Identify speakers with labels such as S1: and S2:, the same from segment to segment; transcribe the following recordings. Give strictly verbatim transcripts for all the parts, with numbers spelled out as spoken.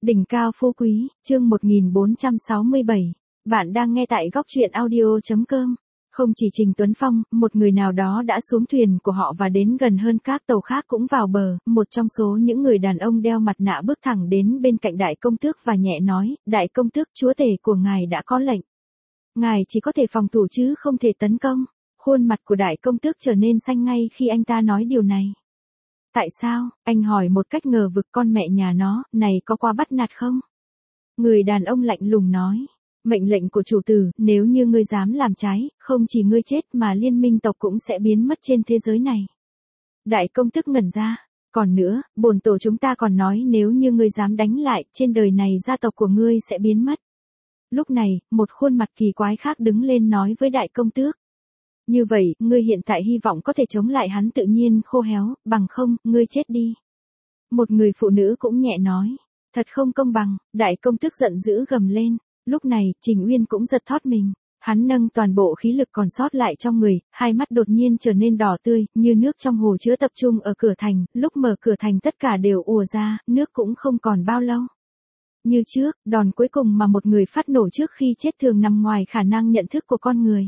S1: Đỉnh cao phú quý, chương một nghìn bốn trăm sáu mươi bảy. Bạn đang nghe tại góc truyện audio chấm com. Không chỉ Trình Tuấn Phong, một người nào đó đã xuống thuyền của họ và đến gần hơn, các tàu khác cũng vào bờ. Một trong số những người đàn ông đeo mặt nạ bước thẳng đến bên cạnh đại công tước và nhẹ nói, đại công tước, chúa tể của ngài đã có lệnh. Ngài chỉ có thể phòng thủ chứ không thể tấn công. Khuôn mặt của đại công tước trở nên xanh ngay khi anh ta nói điều này. Tại sao? Anh hỏi một cách ngờ vực. Con mẹ nhà nó, này có qua bắt nạt không? Người đàn ông lạnh lùng nói. Mệnh lệnh của chủ tử, nếu như ngươi dám làm trái, không chỉ ngươi chết mà liên minh tộc cũng sẽ biến mất trên thế giới này. Đại công tước ngẩn ra. Còn nữa, bổn tổ chúng ta còn nói nếu như ngươi dám đánh lại, trên đời này gia tộc của ngươi sẽ biến mất. Lúc này, một khuôn mặt kỳ quái khác đứng lên nói với đại công tước. Như vậy, ngươi hiện tại hy vọng có thể chống lại hắn tự nhiên khô héo, bằng không, ngươi chết đi. Một người phụ nữ cũng nhẹ nói. Thật không công bằng, đại công tước giận dữ gầm lên. Lúc này, Trình Uyên cũng giật thót mình. Hắn nâng toàn bộ khí lực còn sót lại trong người, hai mắt đột nhiên trở nên đỏ tươi, như nước trong hồ chứa tập trung ở cửa thành. Lúc mở cửa thành tất cả đều ùa ra, nước cũng không còn bao lâu. Như trước, đòn cuối cùng mà một người phát nổ trước khi chết thường nằm ngoài khả năng nhận thức của con người.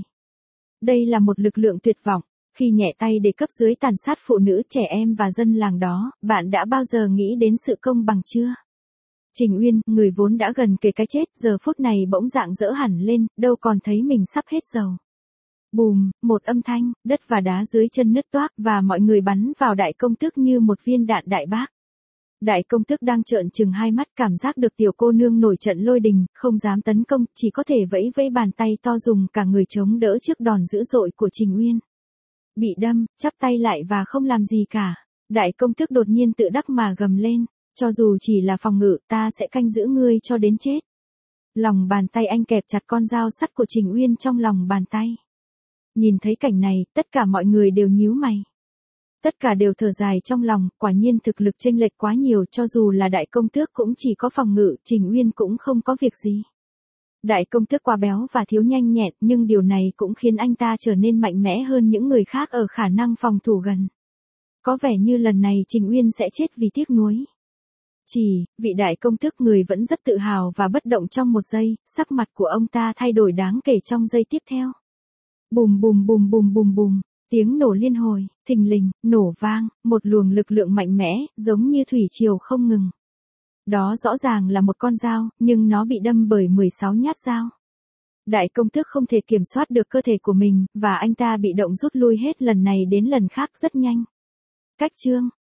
S1: Đây là một lực lượng tuyệt vọng. Khi nhẹ tay để cấp dưới tàn sát phụ nữ, trẻ em và dân làng đó, bạn đã bao giờ nghĩ đến sự công bằng chưa? Trình Uyên, người vốn đã gần kề cái chết, giờ phút này bỗng rạng rỡ hẳn lên, đâu còn thấy mình sắp hết dầu. Bùm, một âm thanh, đất và đá dưới chân nứt toác và mọi người bắn vào đại công tước như một viên đạn đại bác. Đại công tước đang trợn trừng hai mắt, cảm giác được tiểu cô nương nổi trận lôi đình, không dám tấn công, chỉ có thể vẫy vẫy bàn tay to dùng cả người chống đỡ trước đòn dữ dội của Trình Uyên. Bị đâm, chắp tay lại và không làm gì cả. Đại công tước đột nhiên tự đắc mà gầm lên, cho dù chỉ là phòng ngự, ta sẽ canh giữ ngươi cho đến chết. Lòng bàn tay anh kẹp chặt con dao sắt của Trình Uyên trong lòng bàn tay. Nhìn thấy cảnh này, tất cả mọi người đều nhíu mày. Tất cả đều thở dài trong lòng, quả nhiên thực lực chênh lệch quá nhiều, cho dù là đại công tước cũng chỉ có phòng ngự, Trình Uyên cũng không có việc gì. Đại công tước quá béo và thiếu nhanh nhẹn, nhưng điều này cũng khiến anh ta trở nên mạnh mẽ hơn những người khác ở khả năng phòng thủ gần. Có vẻ như lần này Trình Uyên sẽ chết vì tiếc nuối. Chỉ, vị đại công tước người vẫn rất tự hào và bất động trong một giây, sắc mặt của ông ta thay đổi đáng kể trong giây tiếp theo. Bùm bùm bùm bùm bùm bùm. Tiếng nổ liên hồi, thình lình, nổ vang, một luồng lực lượng mạnh mẽ, giống như thủy triều không ngừng. Đó rõ ràng là một con dao, nhưng nó bị đâm bởi mười sáu nhát dao. Đại công tước không thể kiểm soát được cơ thể của mình, và anh ta bị động rút lui hết lần này đến lần khác rất nhanh. Cách chương,